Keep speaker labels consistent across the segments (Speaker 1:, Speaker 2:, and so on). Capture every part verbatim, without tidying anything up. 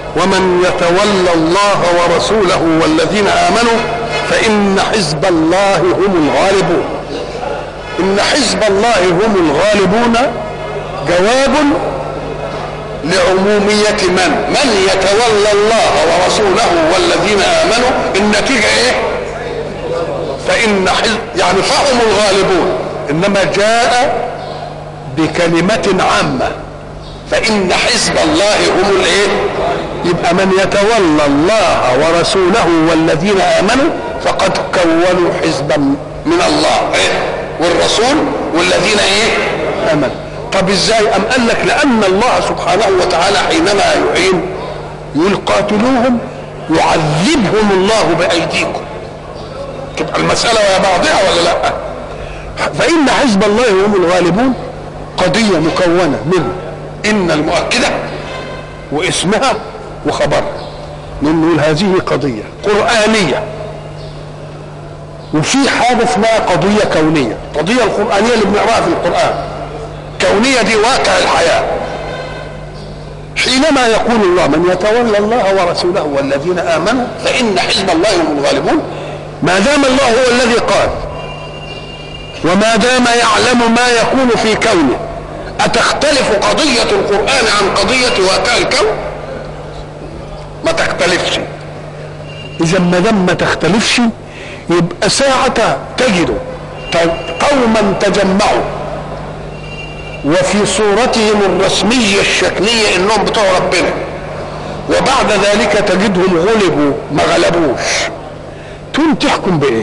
Speaker 1: ومن يتولى الله ورسوله والذين آمنوا فإن حزب الله هم الغالبون. إن حزب الله هم الغالبون جواب لعمومية من من يتولى الله ورسوله والذين آمنوا. النتيجة ايه؟ فإن حزب يعني فهم الغالبون، إنما جاء بكلمة عامة، فإن حزب الله هم الايه؟ يبقى من يتولى الله ورسوله والذين آمنوا فقد كونوا حزبا من الله ايه؟ والرسول والذين ايه؟ آمنوا. طب ازاي؟ ام قال لك لان الله سبحانه وتعالى حينما يعين يقول قاتلوهم يعذبهم الله بايديكم. تبقى المساله ويا بعضها ولا لا؟ فان حزب الله هم الغالبون قضيه مكونه من ان المؤكده واسمها وخبرها. نقول هذه قضيه قرانيه، وفي حاجه اسمها قضيه كونيه. القضيه القرانيه اللي بنقراها في القران كونية دي واقع الحياة. حينما يقول الله من يتولى الله ورسوله والذين آمنوا فإن حزب الله هم الغالبون، ما دام الله هو الذي قال وما دام يعلم ما يكون في كونه، أتختلف قضية القرآن عن قضية واقع الكون؟ ما تختلفش. إذا ما دام ما تختلفش يبقى ساعة تجد قوما تجمعوا وفي صورتهم الرسمية الشكلية انهم بتوع ربنا، وبعد ذلك تجدهم غلبوا ما غلبوش، تقوم تحكم بايه؟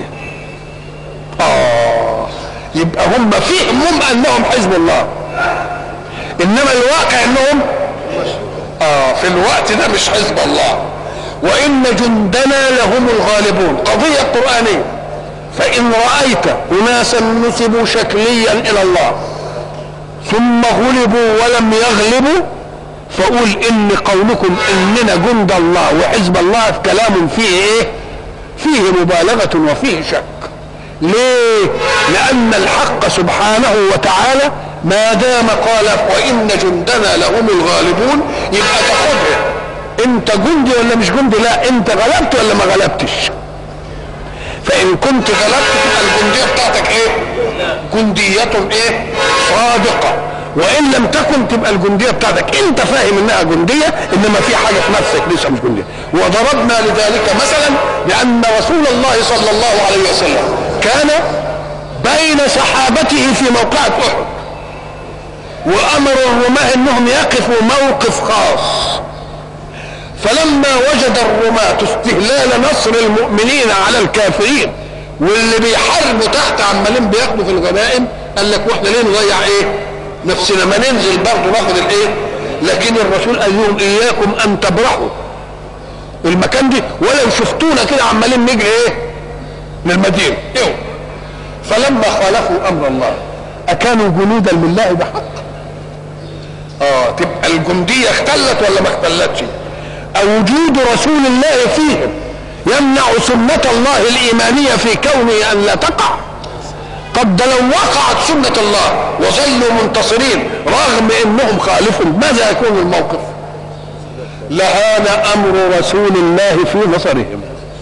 Speaker 1: اه يبقى هم فيهم انهم حزب الله، انما الواقع انهم اه في الوقت ده مش حزب الله. وان جندنا لهم الغالبون قضية قرآنية. فان رأيت اناسا نسبوا شكليا الى الله ثم غلبوا ولم يغلبوا فقول ان قولكم اننا جند الله وحزب الله كلام فيه ايه؟ فيه مبالغة وفيه شك. ليه؟ لان الحق سبحانه وتعالى ما دام قال وان جندنا لهم الغالبون يبقى تاخدها انت جندي ولا مش جندي؟ لا، انت غلبت ولا ما غلبتش؟ فان كنت غلبت تبقى الجندية بتاعتك ايه؟ جندية ايه؟ صادقة. وان لم تكن تبقى الجندية بتاعتك انت فاهم انها جندية انما في حاجة في نفسك لسه مش جندية. وضربنا لذلك مثلا لان رسول الله صلى الله عليه وسلم كان بين صحابته في موقعة احد، وامر الرماة انهم يقفوا موقف خاص، فلما وجد الرماة استهلال نصر المؤمنين على الكافرين واللي بيحاربوا تحت عمالين بياخدوا في الغنائم، قال لك واحنا ليه نضيع ايه نفسنا؟ ما ننزل برضه ناخد الايه. لكن الرسول قال لهم اياكم ان تبرحوا المكان دي ولو شفتونا كده عمالين نجري ايه للمدينه ايه. فلما خالفوا امر الله اكانوا جنودا لله بحق؟ اه تبقى الجنديه اختلت ولا ما اختلتش؟ وجود رسول الله فيهم يمنع سنة الله الإيمانية في كونه أن لا تقع؟ قد لو وقعت سنة الله وظلوا منتصرين رغم أنهم خالفوا ماذا يكون الموقف؟ لهان أمر رسول الله في نظرهم.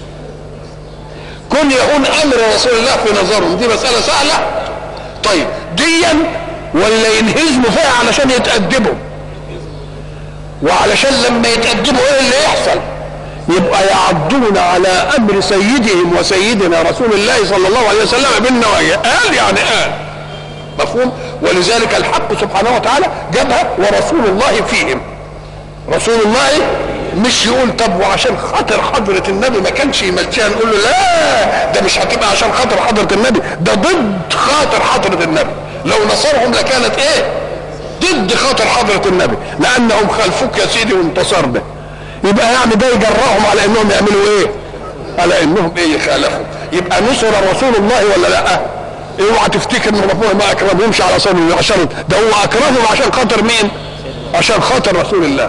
Speaker 1: كن يهون أمر رسول الله في نظرهم دي مسألة سهلة. طيب ديا ولا ينهزموا فيها علشان يتأدبوا، وعلشان لما يتقدموا ايه اللي يحصل؟ يبقى يعضون على امر سيدهم وسيدنا رسول الله صلى الله عليه وسلم بالنوايا. قال يعني قال مفهوم. ولذلك الحق سبحانه وتعالى جابها ورسول الله فيهم. رسول الله مش يقول طب وعشان خاطر حضرة النبي ما كانش يمشيها، نقول له لا ده مش هتبقى عشان خاطر حضرة النبي، ده ضد خاطر حضرة النبي. لو نصرهم لكانت ايه؟ ضد خاطر حضرة النبي، لانهم خالفوك يا سيدي وانتصرنا. يبقى يعني ده يجرهم على انهم يعملوا ايه؟ على انهم ايه؟ يخالفوا. يبقى نصر رسول الله ولا لا؟ اوعى تفتكر ان ربنا ما اكرمهمش على صبر عشان ده هو اكرمهم عشان خاطر مين؟ عشان خاطر رسول الله.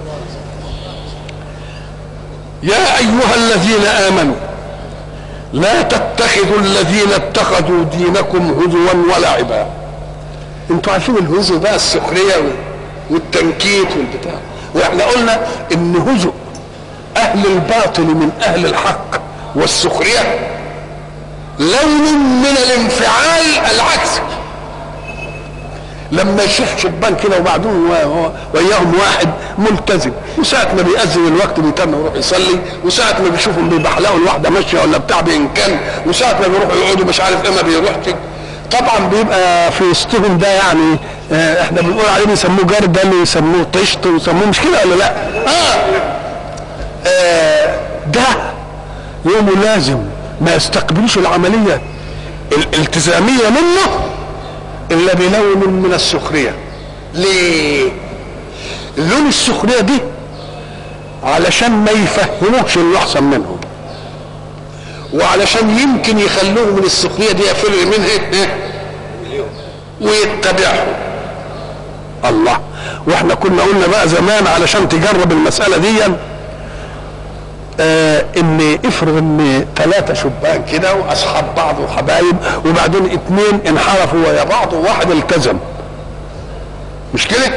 Speaker 1: يا ايها الذين امنوا لا تتخذوا الذين اتخذوا دينكم هزوا ولعبا. انتوا عارفين الهزو بقى السخريه والتنكيت والبتاع، واحنا قلنا ان هزو الباطل من اهل الحق والسخرية لون من الانفعال العكسي. لما يشوف شبان كده وبعدين وياهم واحد ملتزم، وساعة ما بيأذن الوقت بيتم يروح يصلي، وساعة ما بيشوفهم بيبحلقوا الواحدة ماشية ولا بتاع بإمكان، وساعة ما بيروحوا يقعدوا مش عارف ايه ما بيروحش، طبعا بيبقى في وسطهم ده يعني اه احنا بنقول عليه بيسموه جردل ويسموه طشت ويسموه مش كده ولا لا؟ اه, آه ده يومه لازم ما يستقبلوش العملية الالتزامية منه الا بلون من السخرية. ليه؟ لون السخرية دي علشان ما يفهموش اللي احسن منهم، وعلشان يمكن يخلوه من السخرية دي يفر منها ويتبعهم. الله، واحنا كنا قلنا بقى زمان علشان تجرب المسألة دي آه ان افرض ان ثلاثة شبان كده واصحاب بعض وحبايب، وبعدين اتنين انحرفوا ويا بعض وواحد التزم، مش كده؟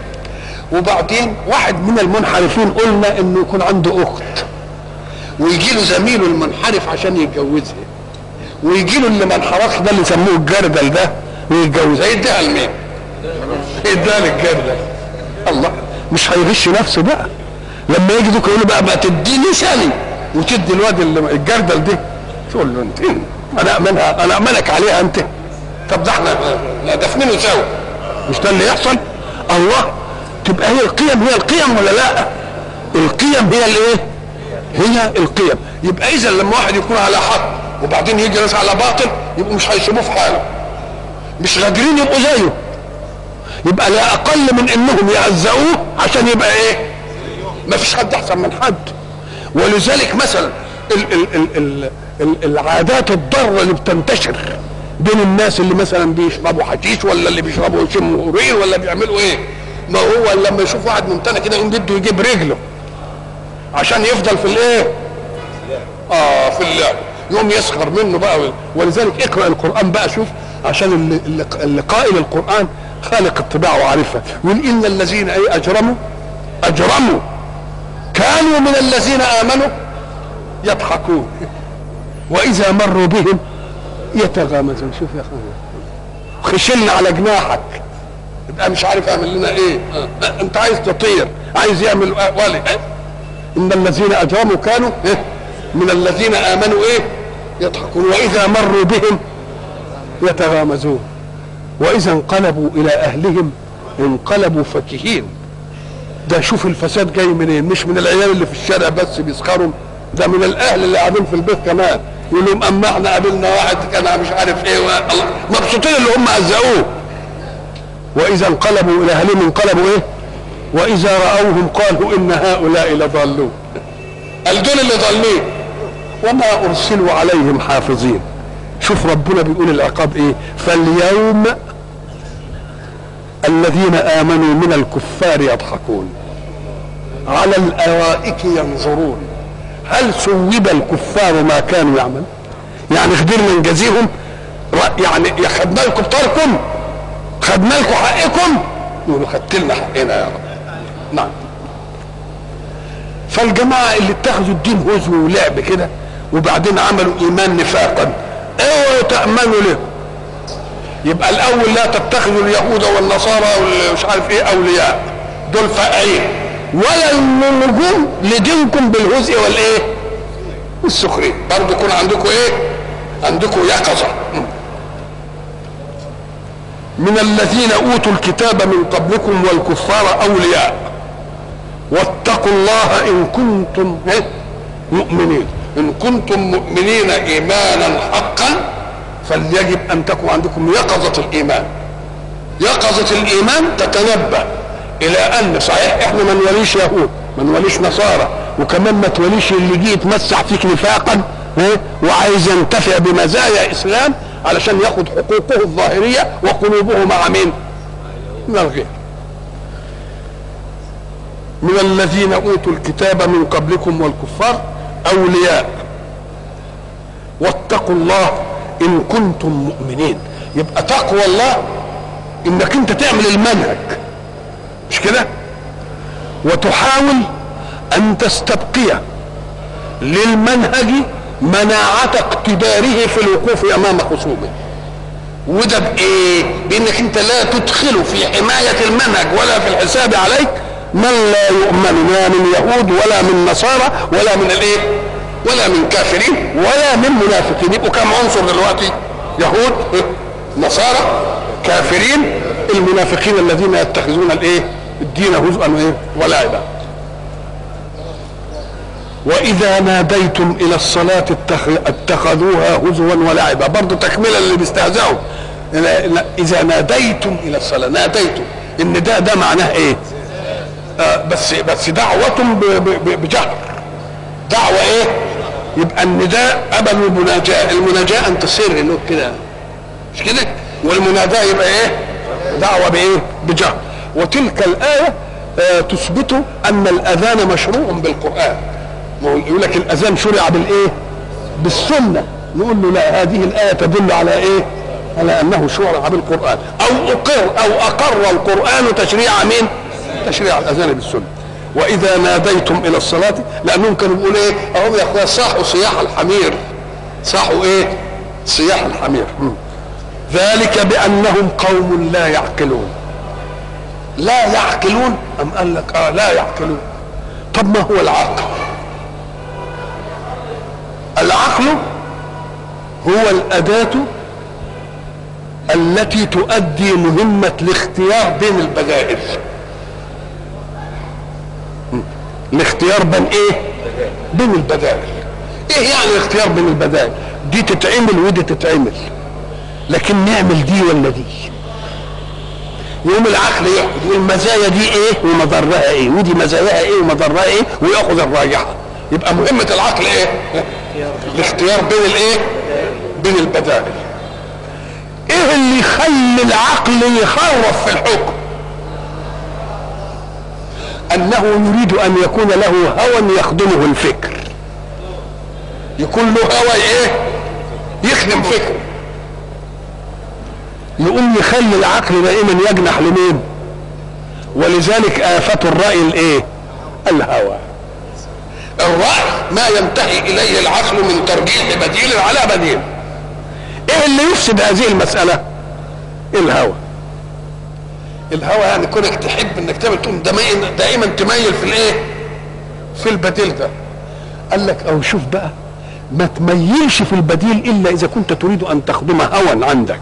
Speaker 1: وبعدين واحد من المنحرفين قلنا انه يكون عنده اخت، ويجي له زميله المنحرف عشان يتجوزها، ويجي له اللي ما انحرفش ده اللي سموه الجردل ده ويتجوزها، يديها لمين؟ يديها للجردل. الله، مش هيغش نفسه بقى لما يجي دوك يقول بقى ما تديني ثاني وتدي الواد الجردل دي، تقول له انت انا امنها انا امنك عليها انت. طب ده احنا دفنينه سوا، مش ده اللي يحصل؟ الله، تبقى هي القيم هي القيم ولا لا؟ القيم هي الايه؟ هي القيم. يبقى اذا لما واحد يكون على حق وبعدين يجي ناس على باطل يبقوا مش هيسيبوه في حاله، مش قادرين يبقوا زيه، يبقى لا اقل من انهم يعزقوه عشان يبقى ايه؟ ما فيش حد احسن من حد. ولذلك مثلا ال ال ال ال ال العادات الضاره اللي بتنتشر بين الناس اللي مثلا بيشربوا حشيش ولا اللي بيشربوا شمهورين ولا بيعملوا ايه، ما هو لما يشوف واحد ممتنع كده يقوم بده يجيب رجله عشان يفضل في الايه؟ اه في اللعب، يقوم يسخر منه بقى. ولذلك اقرا القران بقى، شوف عشان اللي, اللي قائل القران خالق الطباع وعارفها، يقول ان الذين اي اجرموا اجرموا كانوا من الذين امنوا يضحكون واذا مروا بهم يتغامزون. شوف يا اخويا، خشلنا على جناحك يبقى مش عارف اعمل لنا ايه. آه. انت عايز تطير، عايز يعمل ولي. آه. ان الذين اجرموا كانوا إيه؟ من الذين امنوا ايه؟ يضحكون واذا مروا بهم يتغامزون واذا انقلبوا الى اهلهم انقلبوا فكهين. ده شوف الفساد جاي منين؟ مش من العيال اللي في الشارع بس بيسخروا، ده من الاهل اللي قاعدين في البيت كمان، يقول لهم اما احنا قابلنا واحد كان مش عارف ايه، مبسوطين اللي هم هزقوه. واذا انقلبوا الى اهلهم انقلبوا ايه؟ واذا راوهم قالوا ان هؤلاء لضالون. قال دول اللي ضالين وما ارسلوا عليهم حافظين. شوف ربنا بيقول العقاب ايه؟ فاليوم الذين امنوا من الكفار يضحكون على الارائك ينظرون هل ثوب الكفار ما كانوا يعملون؟ يعني قدرنا نجازيهم، يعني خدنا لكم بطاركم، خدنا لكم حقكم، يقولوا خدت لنا حقنا يا رب. نعم. فالجماعه اللي اتخذوا الدين هزو ولعب كده وبعدين عملوا ايمان نفاقا، اوعوا تامنوا له. يبقى الاول لا تتخذوا اليهود والنصارى ومش عارف ايه اولياء، دول فاقعين، ولا النجوم لدينكم بالهزء والايه والسخريه. برضه يكون عندكم ايه؟ عندكم يقظه. من الذين اوتوا الكتاب من قبلكم والكفار اولياء واتقوا الله ان كنتم مؤمنين. ان كنتم مؤمنين ايمانا حقا فليجب ان تكون عندكم يقظه الايمان. يقظه الايمان تتنبه الى ان صحيح احنا ما نوليش يهود، ما نوليش نصارى، وكمان ما توليش اللي جه يتمسح فيك نفاقا وعايز ينتفع بمزايا اسلام علشان ياخد حقوقه الظاهريه وقلوبه مع مين؟ من الغير. من الذين اوتوا الكتاب من قبلكم والكفار اولياء واتقوا الله ان كنتم مؤمنين. يبقى تقوى الله انك انت تعمل المنهج، مش كده؟ وتحاول ان تستبقي للمنهج مناعة اقتداره في الوقوف امام خصومه. وده بايه؟ بانك انت لا تدخل في حماية المنهج ولا في الحساب عليك من لا يؤمن، لا من يهود ولا من نصارى ولا من الايه ولا من كافرين ولا من منافقين. يبقوا كم عنصر دلوقتي؟ يهود، نصارى، كافرين، المنافقين الذين يتخذون الايه الدين هزءا وايه ولعبا. واذا ناديتم الى الصلاة اتخذوها هزوا ولعبا، برضه تكمله اللي بيستهزئوا. اذا ناديتم الى الصلاة، ناديتم النداء ده معناه ايه؟ آه بس بس دعوة بجهر، دعوة ايه؟ يبقى النداء قبل المناجاة، المناجاة ان تصير له كده مش كده؟ والمناداة يبقى ايه؟ دعوة بايه؟ بجهر. وتلك الآية آه تثبت ان الاذان مشروع بالقرآن. يقول لك الاذان شرع بالايه؟ بالسنة. نقول له لا، هذه الآية تدل على ايه؟ على انه شرع بالقرآن، او اقر او اقر القرآن تشريع مين؟ تشريع الاذان بالسنة. واذا ناديتم الى الصلاة، لانهم كانوا بيقولوا ايه؟ اهم يا اخويا صاحوا صياح الحمير، صاحوا ايه؟ صياح الحمير. م. ذلك بانهم قوم لا يعقلون. لا يعقلون، ام قال لك اه لا يعقلون. طب ما هو العقل؟ العقل هو الأداة التي تؤدي مهمة الاختيار بين البدائل. الاختيار بين ايه؟ بين البدائل. ايه يعني الاختيار بين البدائل؟ دي تتعمل ودي تتعمل، لكن نعمل دي ولا دي؟ يقوم العقل ياخد المزايا دي ايه ومضرها ايه، ودي مزاياها ايه ومضرها ايه، وياخذ الراجحه. يبقى مهمه العقل ايه؟ الاختيار بين الايه؟ بين البدائل. ايه اللي يخلي العقل يخرف في الحكم؟ انه يريد ان يكون له هوى يخدمه الفكر، يكون له هوى ايه؟ يخدم فكره. يقوم يخلي العقل دائما يجنح لمين؟ ولذلك آفة الرأي الايه؟ الهوى. الرأي ما ينتهي اليه العقل من ترجيح بديل على بديل. ايه اللي يفسد هذه المسألة؟ الهوى. الهوى يعني كونك تحب انك تعمل، تقوم دائما تميل في الايه؟ في البديل ده. قال لك او شوف بقى، ما تميلش في البديل الا اذا كنت تريد ان تخدم هوى عندك.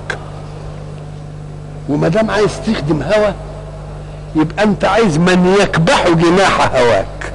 Speaker 1: وما دام عايز تخدم هوى، يبقى انت عايز من يكبح جماح هواك.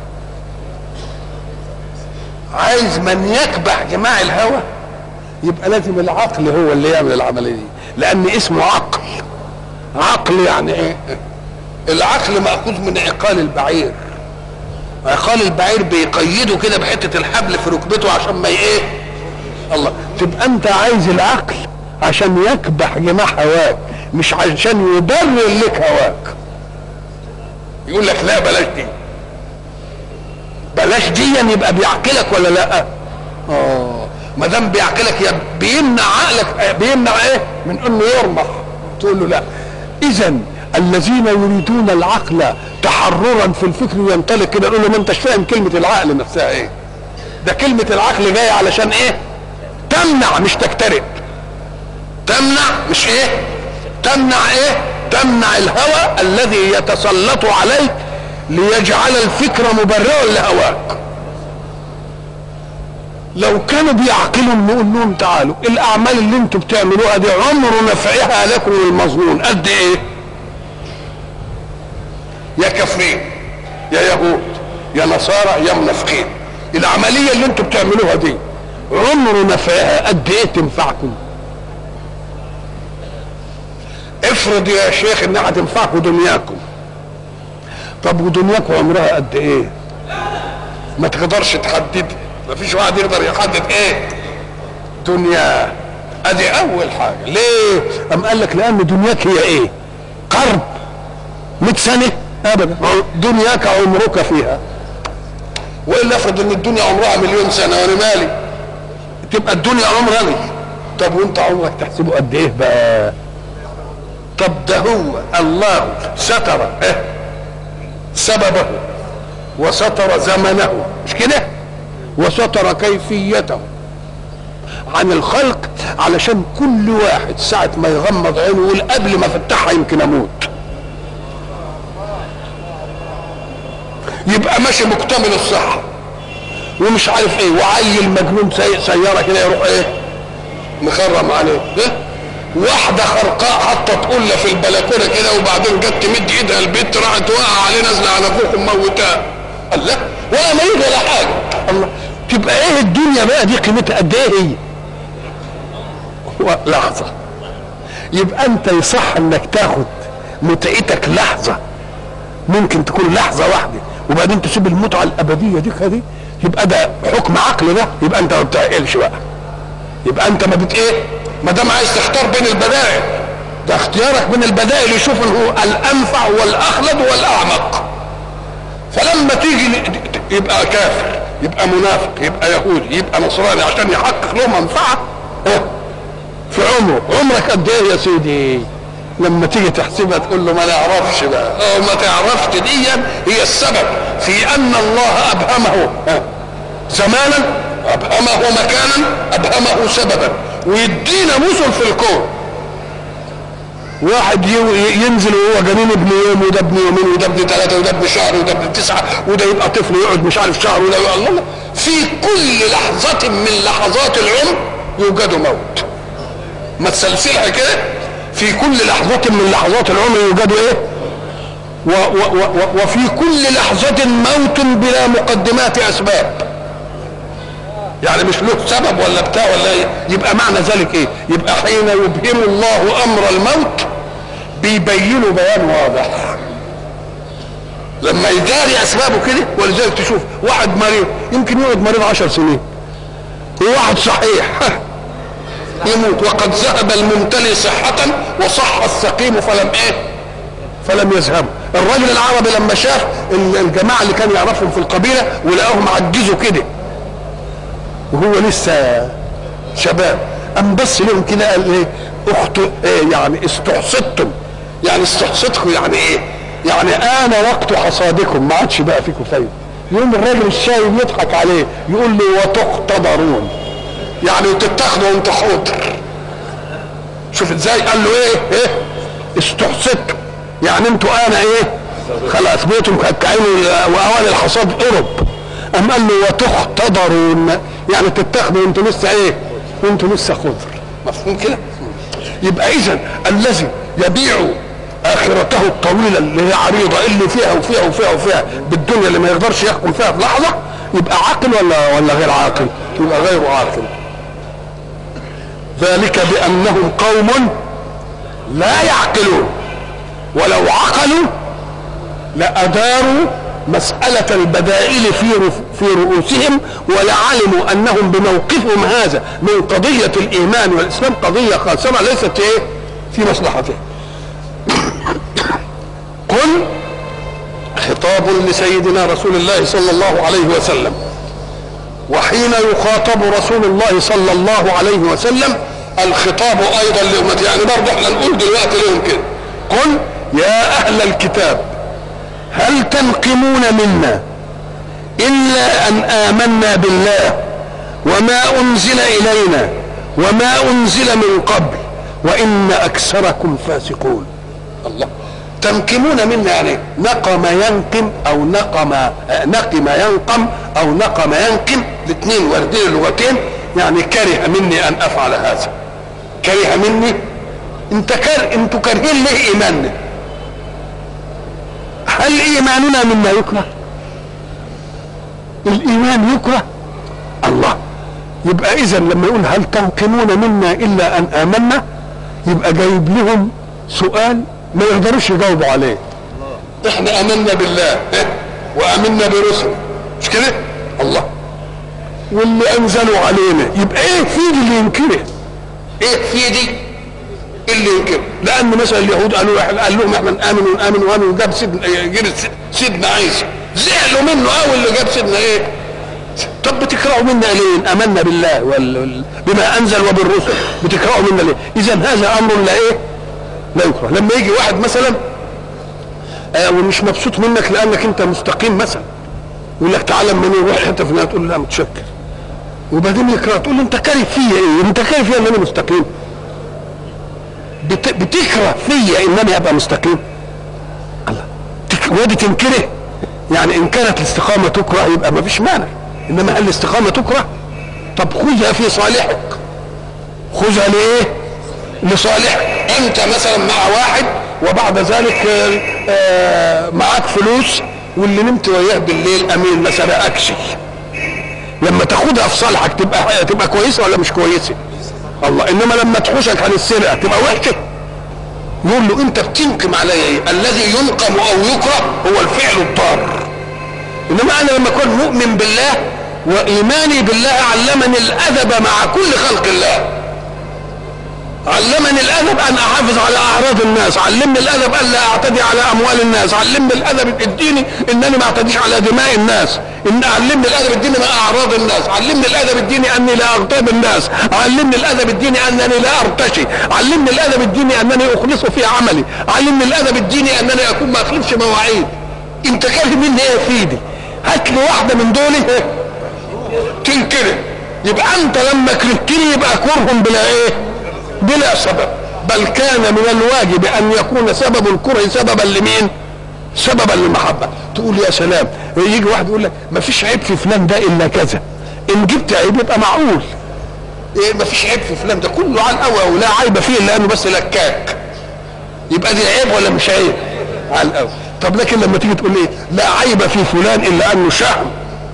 Speaker 1: عايز من يكبح جماح الهوى، يبقى لازم العقل هو اللي يعمل العمليه دي، لان اسمه عقل. عقل يعني ايه؟ العقل ماخوذ من عقال البعير. عقال البعير بيقيده كده بحته الحبل في ركبته عشان ما ايه؟ الله. تبقى انت عايز العقل عشان يكبح جماح هواك، مش عشان يبرر لك هواك. يقول لك لا بلاش دي، بلاش دي، يعني يبقى بيعقلك ولا لا؟ اه ما دام بيعقلك بيمنع عقلك، بيمنع ايه؟ من انه يرمح. تقول له لا. اذا الذين يريدون العقل تحررا في الفكر وينطلق كده، يقول له ما انتش فاهم كلمه العقل نفسها ايه؟ ده كلمه العقل جايه علشان ايه؟ تمنع مش تقترب. تمنع مش ايه؟ تمنع ايه؟ تمنع الهوى الذي يتسلط عليك ليجعل الفكر مبررا لهواك. لو كانوا بيعقلوا نقول لهم تعالوا، الاعمال اللي انتم بتعملوها دي عمر نفعها لكم المظنون قد ايه؟ يا كافرين يا يهود يا نصارى يا منافقين، العمليه اللي انتم بتعملوها دي عمر نفعها قد ايه تنفعكم؟ افرض يا شيخ انها هتنفعكم دنياكم. طب ودنياكم عمرها قد ايه؟ ما تقدرش تحدد، ما فيش واحد يقدر يحدد ايه دنيا. ادي اول حاجه. ليه؟ ام قال لك لان دنياك هي ايه؟ قرب مئة سنه؟ ابدا. دنياك عمرك فيها. والا افرض ان الدنيا عمرها مليون سنه وانا مالي، تبقى الدنيا عمرني. طب وانت عمرك تحسبه قد ايه بقى؟ طب ده هو الله ستر إيه؟ سببه وستر زمنه، مش كده؟ وستر كيفيته عن الخلق علشان كل واحد ساعة ما يغمض عينه يقول قبل ما افتحها يمكن اموت، يبقى ماشي مكتمل الصحة ومش عارف ايه، وعيل مجنون سايق سيارة كده يروح ايه مخرم عليه، ايه واحدة خرقاء حتى تقول في البلكونة كده وبعدين جت تمد ايدها البيت راحت واقعة عليه نازلة على فوق موتاه، الله ولا ما يجي ولا حاجة. الله تبقى ايه الدنيا بقى دي قيمتها قد ايه هي؟ لحظة. يبقى انت يصح انك تاخد متعتك لحظة، ممكن تكون لحظة واحدة وبعدين تسيب المتعة الابدية دي كده، يبقى ده حكم عقل ده، يبقى انت ما بتعقلش بقى، يبقى انت ما بت ايه ما دام عايز تختار بين البدائل، ده اختيارك بين البدائل يشوف هو الانفع والاخلد والاعمق، فلما تيجي يبقى كافر، يبقى منافق، يبقى يهودي، يبقى نصراني عشان يحقق له منفعه في عمره. عمرك قد ايه يا سيدي؟ لما تيجي تحسبها تقول له ما نعرفش بقى، اه ما تعرفش دي هي السبب في ان الله ابهمه زمانا، ابهمه مكانا، ابهمه سببا، ويدينا مثل في الكون. واحد ينزل وهو جنين ابن يوم، وده ابن يومين، وده ابن ثلاثه، وده ابن شهر، وده ابن تسعه، وده يبقى طفل يقعد مش عارف شهر، وده يبقى الله. في كل لحظه من لحظات العمر يوجد موت، ما تسلسلها كده، في كل لحظه من لحظات العمر يوجد ايه؟ و و و وفي كل لحظه موت بلا مقدمات اسباب، يعني مش له سبب ولا بتاع ولا ايه. يبقى معنى ذلك ايه؟ يبقى حين يبهم الله امر الموت بيبينه بيان واضح لما يداري اسبابه كده. ولذلك تشوف واحد مريض يمكن يقعد مريض عشر سنين، وواحد صحيح يموت، وقد ذهب الممتلئ صحة وصح السقيم فلم ايه فلم يذهبوا. الراجل العربي لما شاف الجماعة اللي كان يعرفهم في القبيلة ولقاهم عجزوا كده وهو لسه شباب، قام بس لهم كده قال ايه اخته ايه يعني استحصدتم، يعني استحصدكم يعني ايه يعني انا وقت حصادكم ما عادش بقى فيكم فايده. يقوم الراجل الشايب يضحك عليه يقول له وتقتدرون، يعني وتتاخدوا وانتوا حوضر. شوف ازاي قال له ايه ايه استحصدتم، يعني انتوا انا ايه خلاص بيتم كعين واوان الحصاد قرب. أم قال له وتختضرون، يعني تتاخدوا وانتوا لسه ايه وانتوا لسه خضر. مفهوم كده؟ يبقى اذا الذي يبيع اخرته الطويله اللي هي عريضه اللي فيها وفيها وفيها وفيها بالدنيا اللي ما يقدرش يحكم فيها بلحظه، يبقى عاقل ولا ولا غير عاقل؟ يبقى غير عاقل. ذلك بانهم قوم لا يعقلون، ولو عقلوا لاداروا مسألة البدائل في في رؤوسهم ولعلموا أنهم بموقفهم هذا من قضية الإيمان والإسلام قضية خاسرة ليست إيه في مصلحتهم. قل خطاب لسيدنا رسول الله صلى الله عليه وسلم، وحين يخاطب رسول الله صلى الله عليه وسلم الخطاب أيضا لأمته، يعني برضه احنا نقول دلوقتي لهم كده قل يا أهل الكتاب هل تنقمون منا إلا أن آمنا بالله وما أنزل إلينا وما أنزل من قبل وإن أكثركم فاسقون. الله تنقمون منا يعني نقم ينقم أو نقم نقم ينقم أو نقم ينقم، الاثنين واردين اللغتين، يعني كره مني أن أفعل هذا، كره مني. انت كر انتوا كارهين ليه إيماننا؟ هل إيماننا مما يكره؟ الإيمان يكره؟ الله. يبقى إذا لما يقول هل تنقمون منا إلا أن آمنا، يبقى جايب لهم سؤال ما يقدروش يجاوبوا عليه. إحنا آمنا بالله وآمنا برسله، مش كده؟ الله. واللي أنزلوا علينا، يبقى إيه في دي اللي ينكره؟ إيه في دي اللي ينكر؟ لان مثلا اليهود قالوا قال لهم احنا نامن ونامن ونامن وجاب سيدنا جاب سيدنا عيسى، زعلوا منه قوي اللي جاب سيدنا ايه؟ طب بتكرهوا منا ليه؟ امنا بالله وال... بما انزل وبالرسل، بتكرهوا منا ليه؟ اذا هذا امر لا ايه؟ لا يكره. لما يجي واحد مثلا آه ومش مبسوط منك لانك انت مستقيم مثلا، يقول لك تعالى من نروح حته فلانيه، تقول لا متشكر، وبعدين يكره، تقول له انت كاره فيا ايه؟ انت كاره فيا ان انا مستقيم؟ بت... بتكره فيا انني ابقى مستقيم؟ الله، تك... ودي تنكره؟ يعني ان كانت الاستقامه تكره يبقى ما فيش مانع، انما هل الاستقامه تكره؟ طب خذها في صالحك، خذها لايه؟ لصالحك. انت مثلا مع واحد وبعد ذلك آه معاك فلوس، واللي نمت وياه بالليل امين ما سرقكش، لما تاخدها في صالحك تبقى تبقى كويسه ولا مش كويسه؟ الله. انما لما تحوشك عن السرقه تبقى وحشه. يقول له انت بتنقم علي ايه؟ الذي ينقم او يكره هو الفعل الضار. انما انا لما اكون مؤمن بالله وايماني بالله علمني الادب مع كل خلق الله، علمني الادب ان احافظ على اعراض الناس، علمني الادب ان لا اعتدي على اموال الناس، علمني الادب الديني انني ما اعتديش على دماء الناس، ان علمني الادب الديني مع اعراض الناس، علمني الادب الديني اني لا اغتاب الناس، علمني الادب الديني انني لا ارتشي، علمني الادب الديني انني اخلص في عملي، علمني الادب الديني انني اكون ما اخلفش مواعيد. انت كاره مني ايه يا سيدي؟ هات لي واحده من دول تنكره، يبقى انت لما كرهتني يبقى كرهم بلا ايه؟ بلا سبب. بل كان من الواجب ان يكون سبب الكره سببا لمين؟ سببا للمحبه. تقول يا سلام، يجي واحد يقول لك ما فيش عيب في فلان ده الا كذا، ان جبت عيب يبقى معقول. إيه ما فيش عيب في فلان ده كله على القوي ولا عيب فيه لانه بس لكاك، يبقى دي عيب ولا مش عيب؟ على القوي. طب لكن لما تيجي تقول ايه؟ لا عيب في فلان الا انه شهم.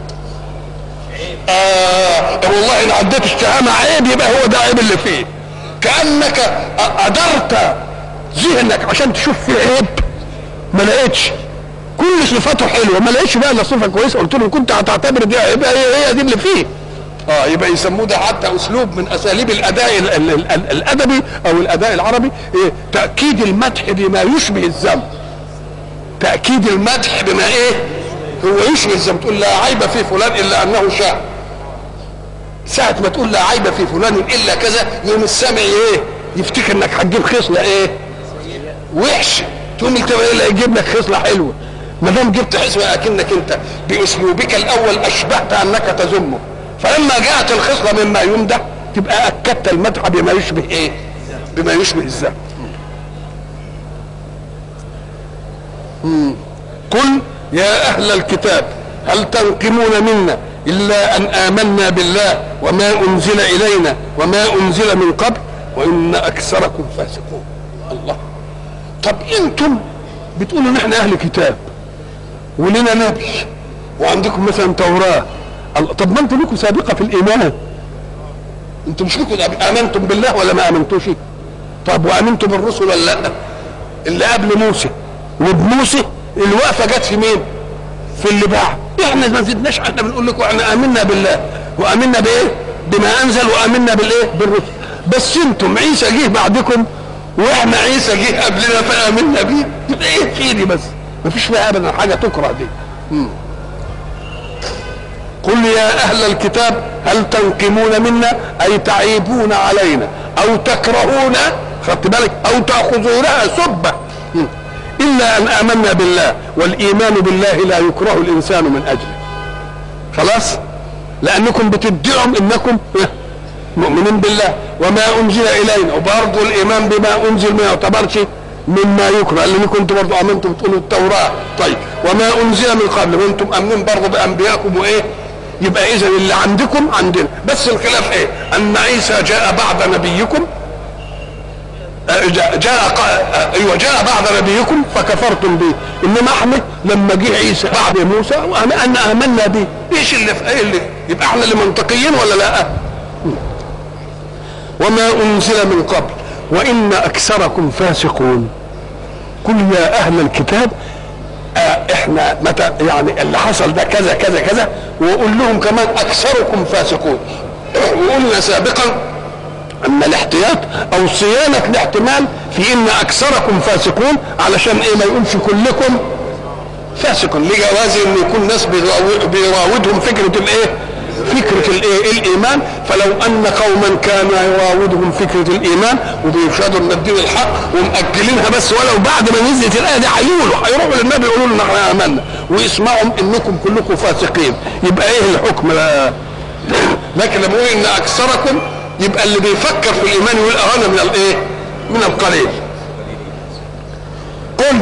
Speaker 1: اه طب والله ان عديت الشهامه عيب يبقى هو ده عيب اللي فيه. كأنك أدرت ذهنك عشان تشوف فيه عيب، ما لقيتش، كل صفاته حلوه ما لقيتش بقى الا صفه كويسه، قلت له كنت هتعتبر دي عيب، هي, هي دي اللي فيه. اه يبقى يسموه ده حتى اسلوب من اساليب الاداء ال ال ال ال الادبي او الاداء العربي، إيه؟ تاكيد المدح بما يشبه الذم. تاكيد المدح بما ايه؟ هو يشبه الذم. تقول لا عيب في فلان الا انه شاء، ساعة ما تقول لا عيب في فلان الا كذا يوم السامع ايه؟ يفتكر انك هتجيب خصله ايه؟ وحشه، تقوم انت اللي يجيب لك خصله حلوه. ما دام جبت خصله اكنك انت باسلوبك الاول اشبهت انك تذمه، فلما جاءت الخصله مما يمدح تبقى اكدت المدح بما يشبه ايه؟ بما يشبه الذم. قل يا اهل الكتاب هل تنقمون منا إلا أن آمنا بالله وما أنزل إلينا وما أنزل من قبل وإن أكثركم فاسقون. الله. طب أنتم بتقولوا نحن أهل كتاب ولنا نبي وعندكم مثلا توراة، طب ما أنتم لكم سابقة في الإيمان، أنتم مش لكم آمنتم بالله ولا ما آمنتوش؟ طب وآمنتم بالرسل ولا لا؟ اللي قبل موسى وبموسى الوقفة جت في مين؟ في اللي بعد. احنا ما زدناش، احنا بنقول لكم احنا امنا بالله وامنا بايه؟ بما انزل وامنا بالايه؟ بالرسل. بس انتم عيسى جه بعدكم واحنا عيسى جه قبلنا فامنا بيه، يبقى ايه في دي؟ بس ما فيش فيها ابدا حاجه تكره دي. مم. قل يا اهل الكتاب هل تنقمون منا اي تعيبون علينا او تكرهون، خدت بالك، او تاخذونها سبه، إلا أن آمنا بالله، والإيمان بالله لا يكره الإنسان من أجله. خلاص؟ لأنكم بتدعوا إنكم مؤمنين بالله وما أنزل إلينا، وبرضه الإيمان بما أنزل ما يعتبرش مما يكره، لأن كنتم برضه آمنتم بتقولوا التوراة. طيب وما أنزل من قبل وأنتم آمنين برضه بأنبيائكم وإيه؟ يبقى إذا اللي عندكم عندنا، بس الخلاف إيه؟ أن عيسى جاء بعد نبيكم، جاء جاء ايوه جاء بعد نبيكم فكفرتم به، انما احنا لما جه عيسى بعد موسى ان امنا به. ايش اللي في ايه اللي يبقى احنا اللي منطقيين ولا لا؟ وما انزل من قبل وان اكثركم فاسقون. قل يا اهل الكتاب اه احنا متى يعني اللي حصل ده كذا كذا كذا، وقول لهم كمان اكثركم فاسقون. وقلنا سابقا اما الاحتياط او صيانه الاحتمال في ان اكثركم فاسقون علشان ايه؟ ما يقولش كلكم فاسق، لجواز ان يكون ناس بيراودهم فكره الايه؟ فكره الايه؟ الايمان، فلو ان قوما كان يراودهم فكره الايمان وبيشهدوا ان الدين الحق ومأجلينها بس، ولو بعد ما نزلت الايه دي هيقولوا هيروحوا للنبي يقولوا له احنا امنا ويسمعوا انكم كلكم فاسقين، يبقى ايه الحكم؟ لا. لكن لما يقول ان اكثركم يبقى اللي بيفكر في الايمان يقول انا من الايه؟ من القليل. قل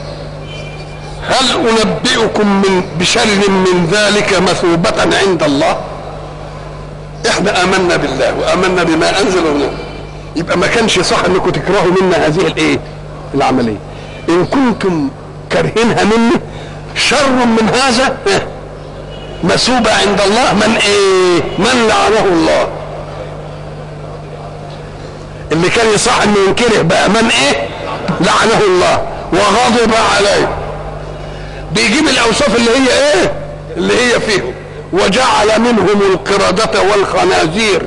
Speaker 1: هل انبئكم من بشر من ذلك مثوبة عند الله؟ احنا امنا بالله وامنا بما انزل لنا، يبقى ما كانش صح انكم تكرهوا منا هذه الايه؟ العمليه. ان كنتم كارهينها مني شر من هذا مثوبة عند الله من ايه؟ من لعنه الله. اللي كان يصح انه ينكره بقى من ايه؟ لعنه الله وغضب عليه. بيجيب الاوصاف اللي هي ايه؟ اللي هي فيهم. وجعل منهم القردة والخنازير،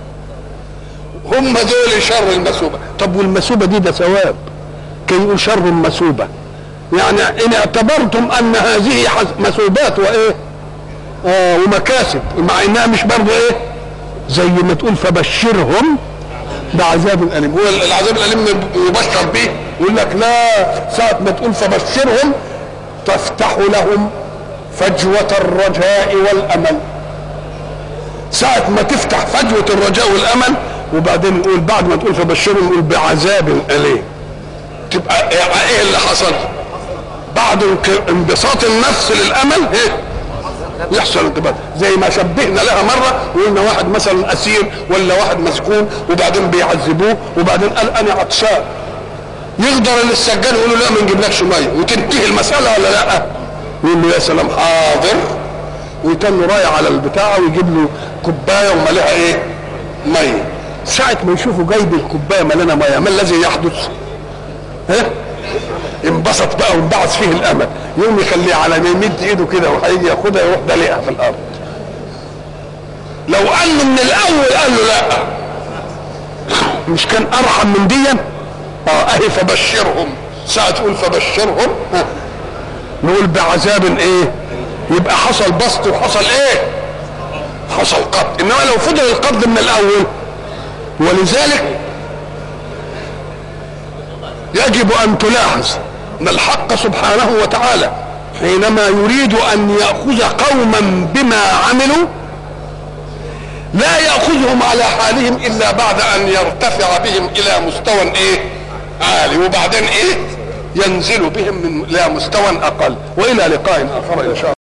Speaker 1: هم دول شر المثوبة. طب والمثوبة دي ده ثواب، كان يقول شر مثوبة، يعني ان اعتبرتم ان هذه مثوبات وايه؟ اه ومكاسب، مع انها مش برضه ايه؟ زي ما تقول فبشرهم بعذاب اليم. هو العذاب الاليم يبشر به، يقول لك لا، ساعة ما تقول فبشرهم تفتح لهم فجوة الرجاء والامل. ساعة ما تفتح فجوة الرجاء والامل وبعدين نقول بعد ما تقول فبشرهم نقول بعذاب اليم. تبقى ايه اللي حصل؟ بعد انبساط النفس للامل ايه؟ يحصل انقباض. زي ما شبهنا لها مره وقلنا واحد مثلا اسير ولا واحد مسجون وبعدين بيعذبوه وبعدين قال انا عطشان، يقدر للسجان يقول له لا ما نجيبلكش ميه وتنتهي المساله ولا لا؟ يقول له يا سلام حاضر، ويتم رايح على البتاع ويجيب له كوبايه ومالها ايه؟ ميه. ساعه ما يشوفوا جايب الكوبايه مليانه ميه ما الذي يحدث؟ ها؟ انبسط بقى وانبعث فيه الامل، يوم يخليه على ما يمد ايده كده وهيجي ياخدها يروح دلقها في الارض. لو قال له من الاول قال له لا، مش كان ارحم من ديا؟ اه اهي فبشرهم، ساعه تقول فبشرهم ها نقول بعذاب ايه؟ يبقى حصل بسط وحصل ايه؟ حصل قبض. انما لو فضل القبض من الاول، ولذلك يجب ان تلاحظ ان الحق سبحانه وتعالى حينما يريد ان يأخذ قوما بما عملوا لا يأخذهم على حالهم الا بعد ان يرتفع بهم الى مستوى ايه؟ عالي، وبعدين ايه؟ ينزل بهم من الى مستوى اقل. والى لقاء اخر ان شاء الله.